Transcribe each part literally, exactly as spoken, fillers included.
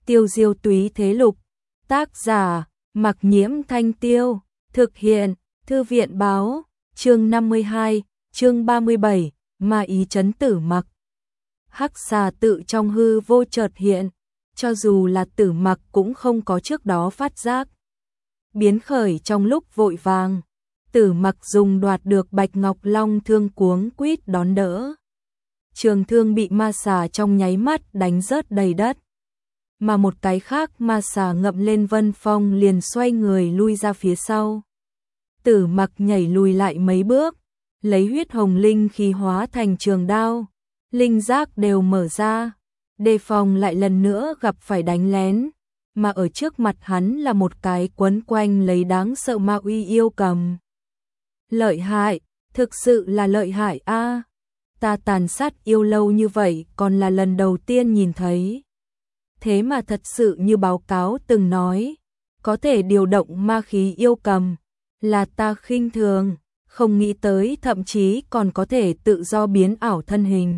Tiêu diêu túy thế lục, tác giả, Mặc Nhiễm Thanh Tiêu, thực hiện, Thư viện báo, chương năm mươi hai, chương ba mươi bảy, Ma ý trấn Tử Mặc. Hắc xà tự trong hư vô chợt hiện, cho dù là Tử Mặc cũng không có trước đó phát giác. Biến khởi trong lúc vội vàng, Tử Mặc dùng đoạt được Bạch Ngọc Long thương cuống quýt đón đỡ. Trường thương bị ma xà trong nháy mắt đánh rớt đầy đất. Mà một cái khác ma xà ngậm lên Vân Phong liền xoay người lui ra phía sau. Tử Mặc nhảy lùi lại mấy bước, lấy huyết hồng linh khí hóa thành trường đao, linh giác đều mở ra, đề phòng lại lần nữa gặp phải đánh lén, mà ở trước mặt hắn là một cái quấn quanh lấy đáng sợ ma uy yêu cầm. Lợi hại, thực sự là lợi hại a. Ta tàn sát yêu lâu như vậy còn là lần đầu tiên nhìn thấy. Thế mà thật sự như báo cáo từng nói, có thể điều động ma khí yêu cầm, là ta khinh thường, không nghĩ tới thậm chí còn có thể tự do biến ảo thân hình.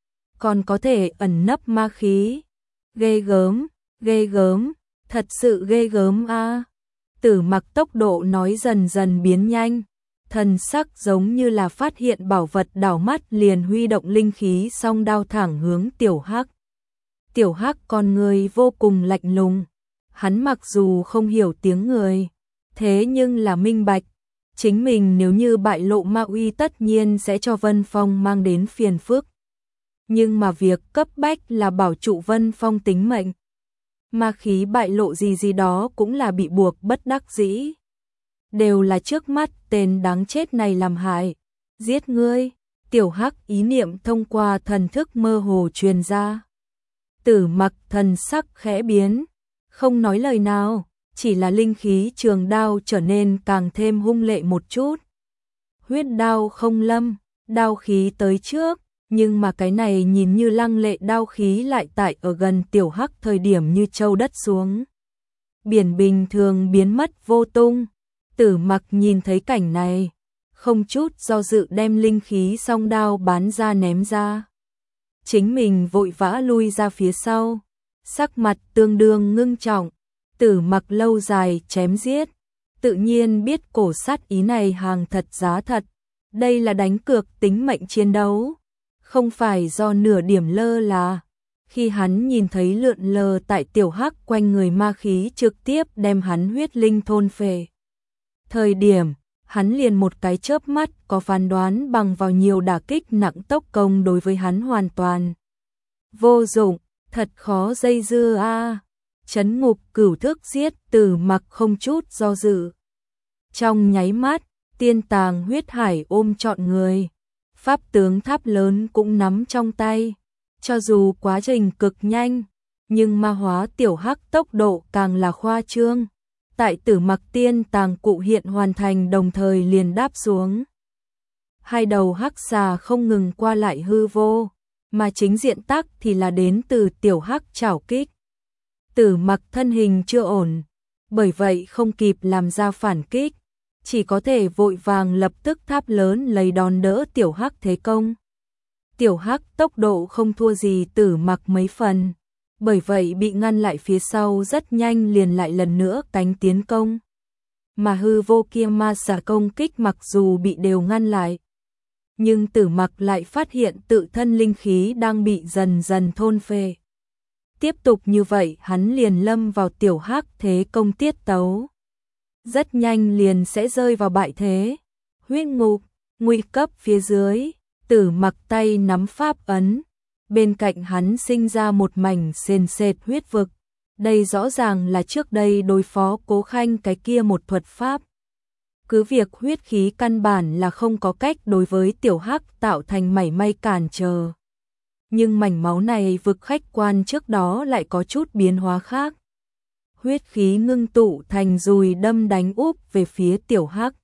Còn có thể ẩn nấp ma khí. Ghê gớm, ghê gớm, thật sự ghê gớm a. Tử Mặc tốc độ nói dần dần biến nhanh, thần sắc giống như là phát hiện bảo vật đảo mắt liền huy động linh khí song đao thẳng hướng Tiểu Hắc. Tiểu Hắc con người vô cùng lạnh lùng, hắn mặc dù không hiểu tiếng người, thế nhưng là minh bạch, chính mình nếu như bại lộ ma uy tất nhiên sẽ cho Vân Phong mang đến phiền phức. Nhưng mà việc cấp bách là bảo trụ Vân Phong tính mệnh. Ma khí bại lộ gì gì đó cũng là bị buộc bất đắc dĩ. Đều là trước mắt tên đáng chết này làm hại. Giết ngươi, Tiểu Hắc ý niệm thông qua thần thức mơ hồ truyền ra. Tử Mặc thần sắc khẽ biến, không nói lời nào, chỉ là linh khí trường đao trở nên càng thêm hung lệ một chút. Huyết đao không lâm, đao khí tới trước, nhưng mà cái này nhìn như lăng lệ đao khí lại tại ở gần Tiểu Hắc thời điểm như châu đất xuống. Biển bình thường biến mất vô tung. Tử Mặc nhìn thấy cảnh này, không chút do dự đem linh khí song đao bán ra ném ra. Chính mình vội vã lui ra phía sau, sắc mặt tương đương ngưng trọng. Tử Mặc lâu dài chém giết, tự nhiên biết cổ sát ý này hàng thật giá thật. Đây là đánh cược tính mệnh chiến đấu, không phải do nửa điểm lơ là. Khi hắn nhìn thấy lượn lờ tại Tiểu Hắc quanh người ma khí trực tiếp đem hắn huyết linh thôn phệ. Thời điểm, hắn liền một cái chớp mắt có phán đoán bằng vào nhiều đả kích nặng tốc công đối với hắn hoàn toàn vô dụng, thật khó dây dưa a. Trấn ngục cửu thức giết, Tử Mặc không chút do dự. Trong nháy mắt, tiên tàng huyết hải ôm trọn người, pháp tướng tháp lớn cũng nắm trong tay. Cho dù quá trình cực nhanh, nhưng ma hóa Tiểu Hắc tốc độ càng là khoa trương. Tại Tử Mặc tiên tàng cụ hiện hoàn thành đồng thời liền đáp xuống. Hai đầu hắc xà không ngừng qua lại hư vô, mà chính diện tắc thì là đến từ Tiểu Hắc trảo kích. Tử Mặc thân hình chưa ổn, bởi vậy không kịp làm ra phản kích, chỉ có thể vội vàng lập tức tháp lớn lấy đòn đỡ Tiểu Hắc thế công. Tiểu Hắc tốc độ không thua gì Tử Mặc mấy phần, bởi vậy bị ngăn lại phía sau rất nhanh liền lại lần nữa cánh tiến công. Mà hư vô kia ma xà công kích mặc dù bị đều ngăn lại, nhưng Tử Mặc lại phát hiện tự thân linh khí đang bị dần dần thôn phệ. Tiếp tục như vậy hắn liền lâm vào Tiểu Hắc thế công tiết tấu. Rất nhanh liền sẽ rơi vào bại thế. Huyết ngục, nguy cấp phía dưới, Tử Mặc tay nắm pháp ấn. Bên cạnh hắn sinh ra một mảnh sền sệt huyết vực. Đây rõ ràng là trước đây đối phó Cố Khanh cái kia một thuật pháp. Cứ việc huyết khí căn bản là không có cách đối với Tiểu Hắc tạo thành mảy may cản trở. Nhưng mảnh máu này vực khách quan trước đó lại có chút biến hóa khác. Huyết khí ngưng tụ thành dùi đâm đánh úp về phía Tiểu Hắc.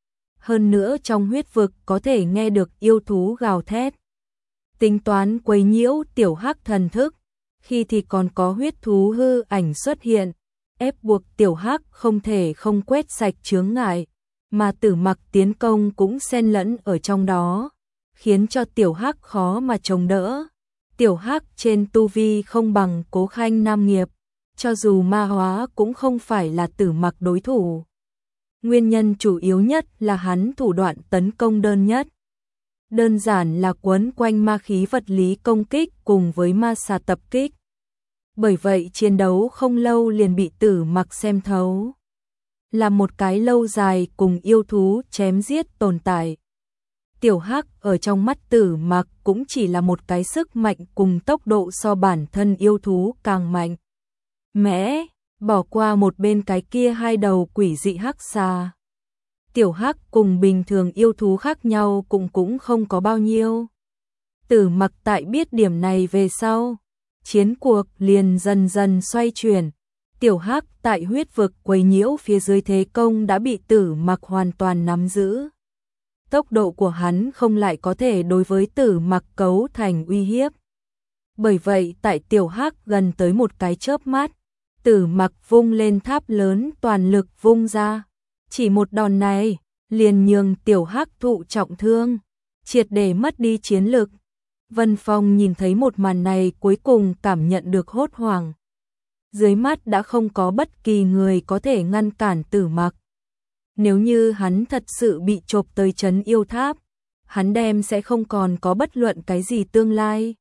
Hơn nữa trong huyết vực có thể nghe được yêu thú gào thét. Tính toán quấy nhiễu Tiểu Hắc thần thức, khi thì còn có huyết thú hư ảnh xuất hiện, ép buộc Tiểu Hắc không thể không quét sạch chướng ngại, mà Tử Mặc tiến công cũng xen lẫn ở trong đó, khiến cho Tiểu Hắc khó mà chống đỡ. Tiểu Hắc trên tu vi không bằng Cố Khanh Nam Nghiệp, cho dù ma hóa cũng không phải là Tử Mặc đối thủ. Nguyên nhân chủ yếu nhất là hắn thủ đoạn tấn công đơn nhất. Đơn giản là quấn quanh ma khí vật lý công kích cùng với ma xà tập kích. Bởi vậy chiến đấu không lâu liền bị Tử Mặc xem thấu. Là một cái lâu dài cùng yêu thú chém giết tồn tại. Tiểu Hắc ở trong mắt Tử Mặc cũng chỉ là một cái sức mạnh cùng tốc độ so bản thân yêu thú càng mạnh. Mẽ, bỏ qua một bên cái kia hai đầu quỷ dị hắc xà. Tiểu Hắc cùng bình thường yêu thú khác nhau cũng cũng không có bao nhiêu. Tử Mặc tại biết điểm này về sau, chiến cuộc liền dần dần xoay chuyển. Tiểu Hắc tại huyết vực quấy nhiễu phía dưới thế công đã bị Tử Mặc hoàn toàn nắm giữ. Tốc độ của hắn không lại có thể đối với Tử Mặc cấu thành uy hiếp. Bởi vậy tại Tiểu Hắc gần tới một cái chớp mắt, Tử Mặc vung lên tháp lớn toàn lực vung ra. Chỉ một đòn này, liền nhường Tiểu Hắc thụ trọng thương, triệt để mất đi chiến lực. Vân Phong nhìn thấy một màn này cuối cùng cảm nhận được hốt hoảng. Dưới mắt đã không có bất kỳ người có thể ngăn cản Tử Mặc. Nếu như hắn thật sự bị chộp tới trấn yêu tháp, hắn đem sẽ không còn có bất luận cái gì tương lai.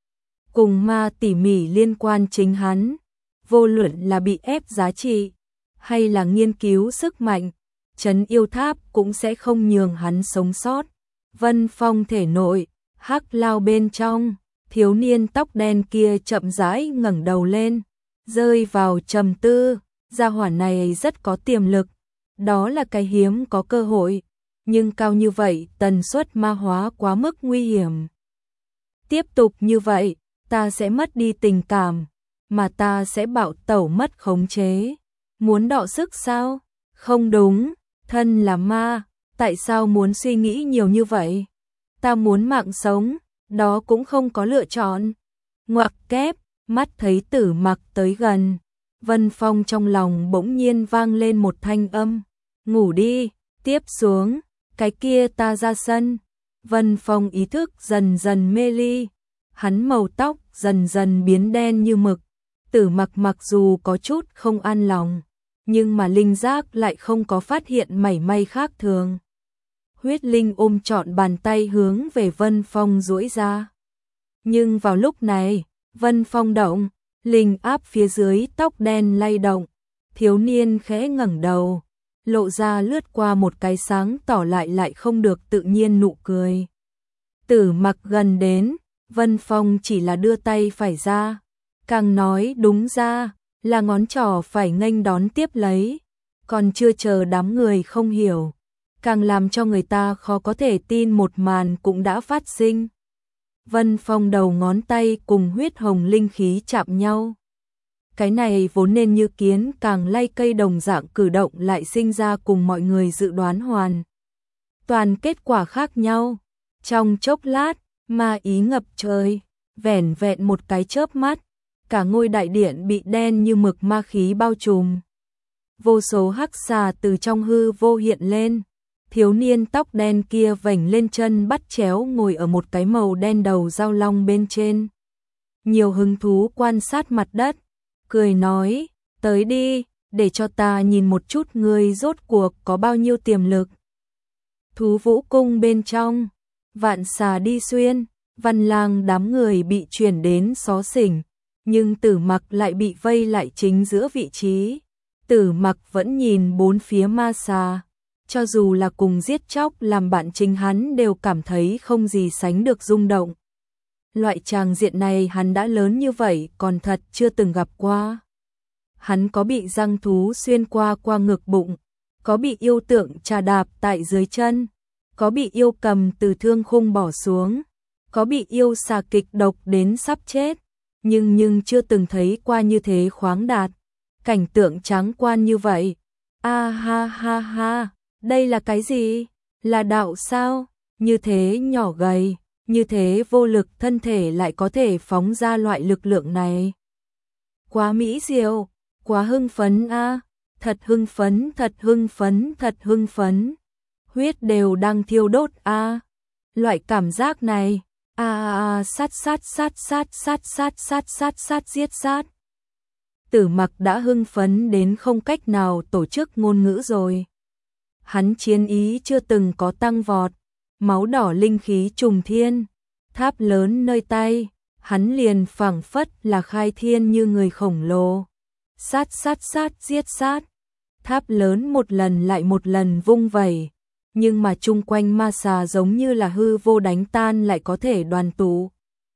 Cùng ma tỉ mỉ liên quan chính hắn, vô luận là bị ép giá trị, hay là nghiên cứu sức mạnh, trấn yêu tháp cũng sẽ không nhường hắn sống sót. Vân Phong thể nội, hắc lao bên trong, thiếu niên tóc đen kia chậm rãi ngẩng đầu lên, rơi vào trầm tư. Gia hỏa này rất có tiềm lực, đó là cái hiếm có cơ hội, nhưng cao như vậy tần suất ma hóa quá mức nguy hiểm. Tiếp tục như vậy, ta sẽ mất đi tình cảm, mà ta sẽ bạo tẩu mất khống chế. Muốn đọ sức sao? Không đúng, thân là ma, tại sao muốn suy nghĩ nhiều như vậy? Ta muốn mạng sống, đó cũng không có lựa chọn. Ngoặc kép, mắt thấy Tử Mặc tới gần, Vân Phong trong lòng bỗng nhiên vang lên một thanh âm. Ngủ đi, tiếp xuống, cái kia ta ra sân. Vân Phong ý thức dần dần mê ly, hắn màu tóc dần dần biến đen như mực. Tử Mặc mặc dù có chút không an lòng, nhưng mà linh giác lại không có phát hiện mảy may khác thường. Huyết linh ôm trọn bàn tay hướng về Vân Phong duỗi ra. Nhưng vào lúc này, Vân Phong động, linh áp phía dưới tóc đen lay động, thiếu niên khẽ ngẩng đầu, lộ ra lướt qua một cái sáng tỏ lại lại không được tự nhiên nụ cười. Tử Mặc gần đến, Vân Phong chỉ là đưa tay phải ra, càng nói đúng ra là ngón trỏ phải nghênh đón tiếp lấy, còn chưa chờ đám người không hiểu, càng làm cho người ta khó có thể tin một màn cũng đã phát sinh. Vân Phong đầu ngón tay cùng huyết hồng linh khí chạm nhau. Cái này vốn nên như kiến càng lay cây đồng dạng cử động lại sinh ra cùng mọi người dự đoán hoàn toàn kết quả khác nhau. Trong chốc lát, ma ý ngập trời, vẻn vẹn một cái chớp mắt, cả ngôi đại điện bị đen như mực ma khí bao trùm. Vô số hắc xà từ trong hư vô hiện lên. Thiếu niên tóc đen kia vểnh lên chân bắt chéo ngồi ở một cái màu đen đầu dao long bên trên. Nhiều hứng thú quan sát mặt đất, cười nói, tới đi, để cho ta nhìn một chút ngươi rốt cuộc có bao nhiêu tiềm lực. Thú vũ cung bên trong, vạn xà đi xuyên, Văn Lang đám người bị chuyển đến xó xỉnh, nhưng Tử Mặc lại bị vây lại chính giữa vị trí. Tử Mặc vẫn nhìn bốn phía ma xà. Cho dù là cùng giết chóc làm bạn chính hắn đều cảm thấy không gì sánh được rung động. Loại tràng diện này hắn đã lớn như vậy còn thật chưa từng gặp qua. Hắn có bị răng thú xuyên qua qua ngực bụng, có bị yêu tượng trà đạp tại dưới chân, có bị yêu cầm từ thương khung bỏ xuống, có bị yêu xà kịch độc đến sắp chết, nhưng nhưng chưa từng thấy qua như thế khoáng đạt, cảnh tượng tráng quan như vậy. A ha ha ha. Đây là cái gì? Là đạo sao? Như thế nhỏ gầy, như thế vô lực thân thể lại có thể phóng ra loại lực lượng này. Quá mỹ diệu, quá hưng phấn a, à. Thật hưng phấn, thật hưng phấn, thật hưng phấn. Huyết đều đang thiêu đốt a. À. Loại cảm giác này, a a a sát sát sát sát sát sát sát sát sát giết sát. Tử Mặc đã hưng phấn đến không cách nào tổ chức ngôn ngữ rồi. Hắn chiến ý chưa từng có tăng vọt, máu đỏ linh khí trùng thiên, tháp lớn nơi tay, hắn liền phảng phất là khai thiên như người khổng lồ. Sát sát sát giết sát, tháp lớn một lần lại một lần vung vẩy, nhưng mà chung quanh ma xà giống như là hư vô đánh tan lại có thể đoàn tụ.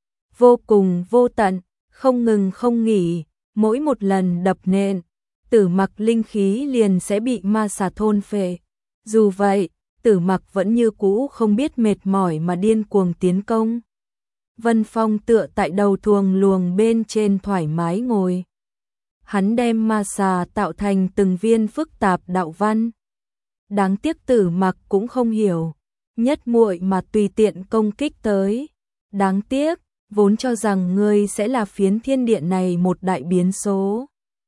Vô cùng vô tận, không ngừng không nghỉ, mỗi một lần đập nện, Tử Mặc linh khí liền sẽ bị ma xà thôn phệ. Dù vậy, Tử Mặc vẫn như cũ không biết mệt mỏi mà điên cuồng tiến công. Vân Phong tựa tại đầu thuồng luồng bên trên thoải mái ngồi. Hắn đem ma xà tạo thành từng viên phức tạp đạo văn. Đáng tiếc Tử Mặc cũng không hiểu, nhất muội mà tùy tiện công kích tới. Đáng tiếc, vốn cho rằng ngươi sẽ là phiến thiên địa này một đại biến số.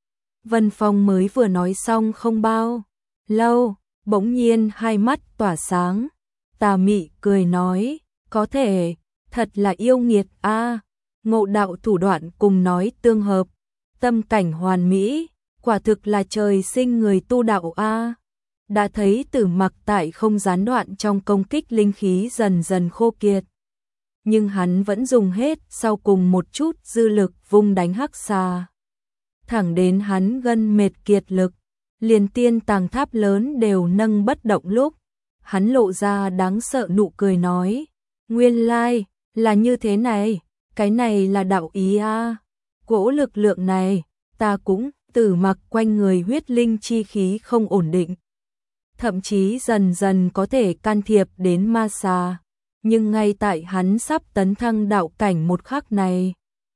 Vân Phong mới vừa nói xong không bao lâu, bỗng nhiên hai mắt tỏa sáng, tà mị cười nói, có thể, thật là yêu nghiệt a, ngộ đạo thủ đoạn cùng nói tương hợp, tâm cảnh hoàn mỹ, quả thực là trời sinh người tu đạo a. Đã thấy Tử Mặc tại không gián đoạn trong công kích linh khí dần dần khô kiệt. Nhưng hắn vẫn dùng hết sau cùng một chút dư lực vung đánh hắc xà. Thẳng đến hắn gân mệt kiệt lực, liền tiên tàng tháp lớn đều nâng bất động lúc, hắn lộ ra đáng sợ nụ cười nói, nguyên lai, là như thế này, cái này là đạo ý a. Cỗ lực lượng này, ta cũng. Tử Mặc quanh người huyết linh chi khí không ổn định, thậm chí dần dần có thể can thiệp đến ma xà, nhưng ngay tại hắn sắp tấn thăng đạo cảnh một khắc này,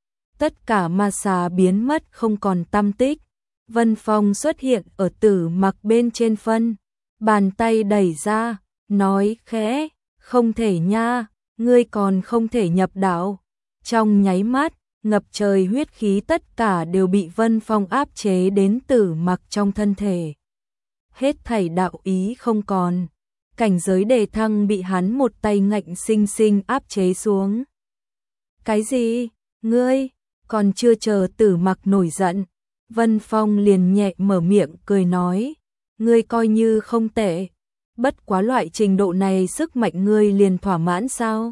tất cả ma xà biến mất không còn tăm tích. Vân Phong xuất hiện ở Tử Mặc bên trên phân, bàn tay đẩy ra, nói khẽ, không thể nha, ngươi còn không thể nhập đạo. Trong nháy mắt, ngập trời huyết khí tất cả đều bị Vân Phong áp chế đến Tử Mặc trong thân thể. Hết thảy đạo ý không còn, cảnh giới đề thăng bị hắn một tay ngạnh sinh sinh áp chế xuống. Cái gì? Ngươi? Còn chưa chờ Tử Mặc nổi giận, Vân Phong liền nhẹ mở miệng cười nói, ngươi coi như không tệ, bất quá loại trình độ này sức mạnh ngươi liền thỏa mãn sao?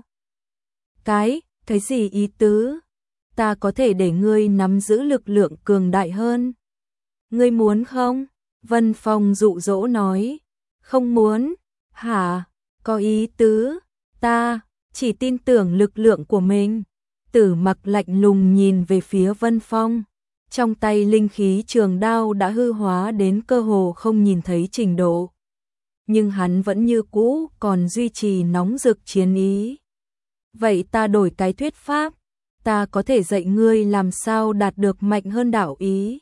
Cái, cái gì ý tứ? Ta có thể để ngươi nắm giữ lực lượng cường đại hơn. Ngươi muốn không? Vân Phong dụ dỗ nói. Không muốn. Hả? Có ý tứ. Ta chỉ tin tưởng lực lượng của mình. Tử Mặc lạnh lùng nhìn về phía Vân Phong. Trong tay linh khí trường đao đã hư hóa đến cơ hồ không nhìn thấy trình độ. Nhưng hắn vẫn như cũ còn duy trì nóng rực chiến ý. Vậy ta đổi cái thuyết pháp. Ta có thể dạy ngươi làm sao đạt được mạnh hơn đạo ý.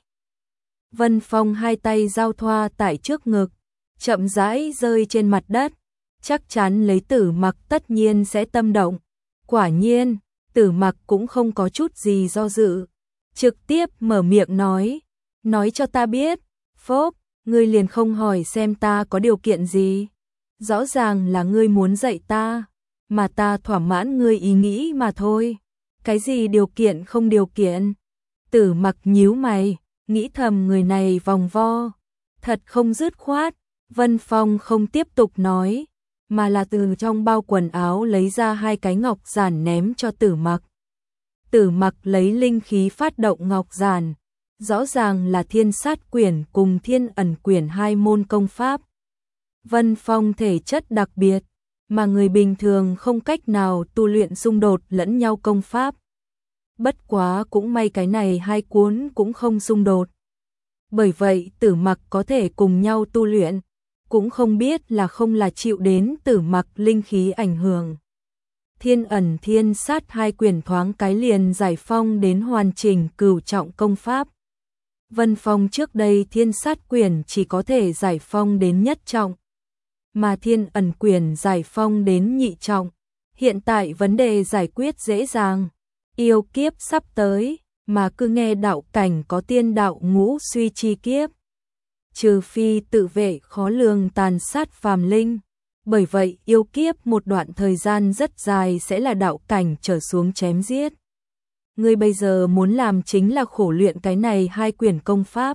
Vân Phong hai tay giao thoa tại trước ngực, chậm rãi rơi trên mặt đất, chắc chắn lấy Tử Mặc tất nhiên sẽ tâm động. Quả nhiên, Tử Mặc cũng không có chút gì do dự, trực tiếp mở miệng nói, nói cho ta biết, phốp, ngươi liền không hỏi xem ta có điều kiện gì. Rõ ràng là ngươi muốn dạy ta, mà ta thỏa mãn ngươi ý nghĩ mà thôi. Cái gì điều kiện không điều kiện? Tử Mặc nhíu mày, nghĩ thầm người này vòng vo, thật không dứt khoát. Vân Phong không tiếp tục nói, mà là từ trong bao quần áo lấy ra hai cái ngọc giản ném cho Tử Mặc. Tử Mặc lấy linh khí phát động ngọc giản, rõ ràng là Thiên Sát Quyển cùng Thiên Ẩn Quyển hai môn công pháp. Vân Phong thể chất đặc biệt, mà người bình thường không cách nào tu luyện xung đột lẫn nhau công pháp. Bất quá cũng may cái này hai cuốn cũng không xung đột. Bởi vậy Tử Mặc có thể cùng nhau tu luyện, cũng không biết là không là chịu đến Tử Mặc linh khí ảnh hưởng. Thiên Ẩn Thiên Sát hai quyển thoáng cái liền giải phong đến hoàn chỉnh cửu trọng công pháp. Vân Phong trước đây Thiên Sát quyển chỉ có thể giải phong đến nhất trọng, mà Thiên Ẩn quyển giải phong đến nhị trọng. Hiện tại vấn đề giải quyết dễ dàng, yêu kiếp sắp tới, mà cứ nghe đạo cảnh có tiên đạo ngũ suy chi kiếp. Trừ phi tự vệ khó lường tàn sát phàm linh, bởi vậy yêu kiếp một đoạn thời gian rất dài sẽ là đạo cảnh trở xuống chém giết. ngươi bây giờ muốn làm chính là khổ luyện cái này hai quyển công pháp.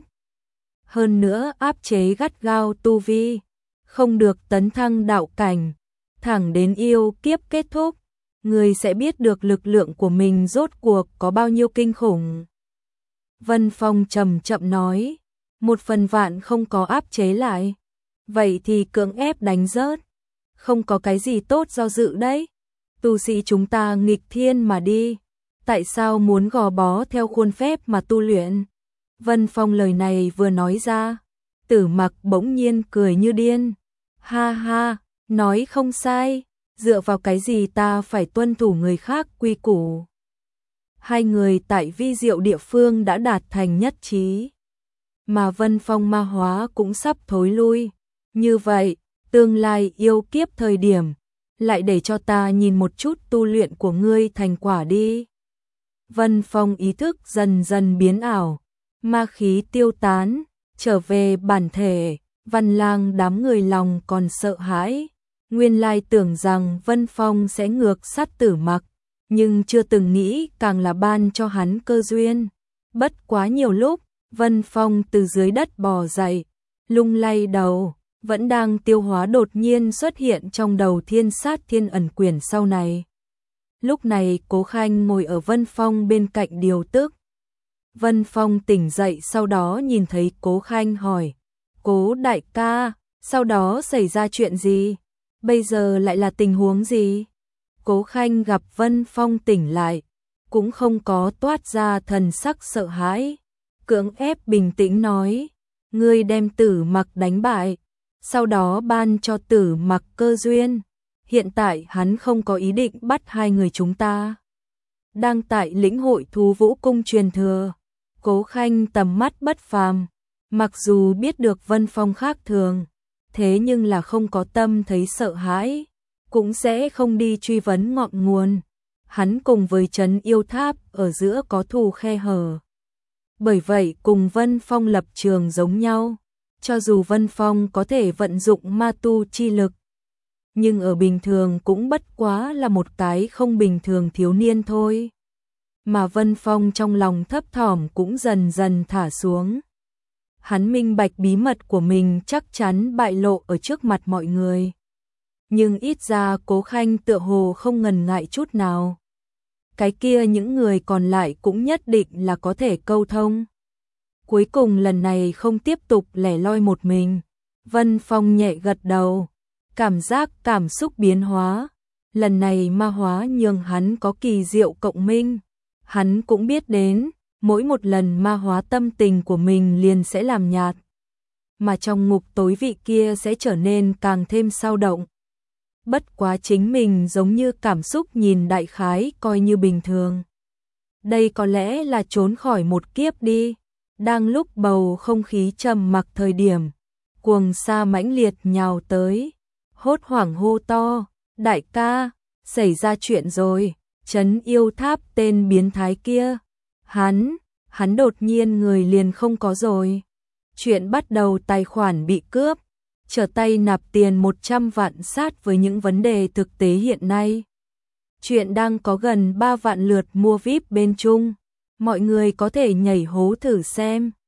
Hơn nữa áp chế gắt gao tu vi, không được tấn thăng đạo cảnh, thẳng đến yêu kiếp kết thúc, ngươi sẽ biết được lực lượng của mình rốt cuộc có bao nhiêu kinh khủng. Vân Phong chậm chậm nói, một phần vạn không có áp chế lại, vậy thì cưỡng ép đánh rớt, không có cái gì tốt do dự đấy. Tu sĩ chúng ta nghịch thiên mà đi, tại sao muốn gò bó theo khuôn phép mà tu luyện? Vân Phong lời này vừa nói ra, Tử Mặc bỗng nhiên cười như điên. Ha ha, nói không sai, dựa vào cái gì ta phải tuân thủ người khác quy củ? Hai người tại vi diệu địa phương đã đạt thành nhất trí, mà Vân Phong ma hóa cũng sắp thối lui. Như vậy, tương lai yêu kiếp thời điểm, lại để cho ta nhìn một chút tu luyện của ngươi thành quả đi. Vân Phong ý thức dần dần biến ảo, ma khí tiêu tán, trở về bản thể. Văn Lang đám người lòng còn sợ hãi, nguyên lai tưởng rằng Vân Phong sẽ ngược sát Tử Mặc, nhưng chưa từng nghĩ càng là ban cho hắn cơ duyên. Bất quá nhiều lúc, Vân Phong từ dưới đất bò dậy, lung lay đầu, vẫn đang tiêu hóa đột nhiên xuất hiện trong đầu Thiên Sát Thiên Ẩn quyển sau này. Lúc này Cố Khanh ngồi ở Vân Phong bên cạnh điều tức. Vân Phong tỉnh dậy sau đó nhìn thấy Cố Khanh hỏi, Cố đại ca, sau đó xảy ra chuyện gì? Bây giờ lại là tình huống gì? Cố Khanh gặp Vân Phong tỉnh lại, cũng không có toát ra thần sắc sợ hãi, cưỡng ép bình tĩnh nói, ngươi đem Tử Mặc đánh bại, sau đó ban cho Tử Mặc cơ duyên, hiện tại hắn không có ý định bắt hai người chúng ta. Đang tại lĩnh hội Thú Vũ Cung truyền thừa, Cố Khanh tầm mắt bất phàm, mặc dù biết được Vân Phong khác thường, thế nhưng là không có tâm thấy sợ hãi, cũng sẽ không đi truy vấn ngọn nguồn. Hắn cùng với Trấn Yêu Tháp ở giữa có thù khe hở, bởi vậy cùng Vân Phong lập trường giống nhau. Cho dù Vân Phong có thể vận dụng ma tu chi lực, nhưng ở bình thường cũng bất quá là một cái không bình thường thiếu niên thôi. Mà Vân Phong trong lòng thấp thỏm cũng dần dần thả xuống. Hắn minh bạch bí mật của mình chắc chắn bại lộ ở trước mặt mọi người. Nhưng ít ra Cố Khanh tựa hồ không ngần ngại chút nào. Cái kia những người còn lại cũng nhất định là có thể câu thông. Cuối cùng lần này không tiếp tục lẻ loi một mình. Vân Phong nhẹ gật đầu, cảm giác cảm xúc biến hóa. Lần này ma hóa nhường hắn có kỳ diệu cộng minh. Hắn cũng biết đến, mỗi một lần ma hóa tâm tình của mình liền sẽ làm nhạt, mà trong ngục tối vị kia sẽ trở nên càng thêm sao động. Bất quá chính mình giống như cảm xúc nhìn đại khái coi như bình thường. Đây có lẽ là trốn khỏi một kiếp đi. Đang lúc bầu không khí trầm mặc thời điểm, cuồng sa mãnh liệt nhào tới, hốt hoảng hô to, đại ca, xảy ra chuyện rồi, Trấn Yêu Tháp tên biến thái kia, hắn, hắn đột nhiên người liền không có rồi. Chuyện bắt đầu tài khoản bị cướp, trở tay nạp tiền một trăm vạn sát với những vấn đề thực tế hiện nay. Chuyện đang có gần ba vạn lượt mua vi ai pi bên Trung, mọi người có thể nhảy hố thử xem.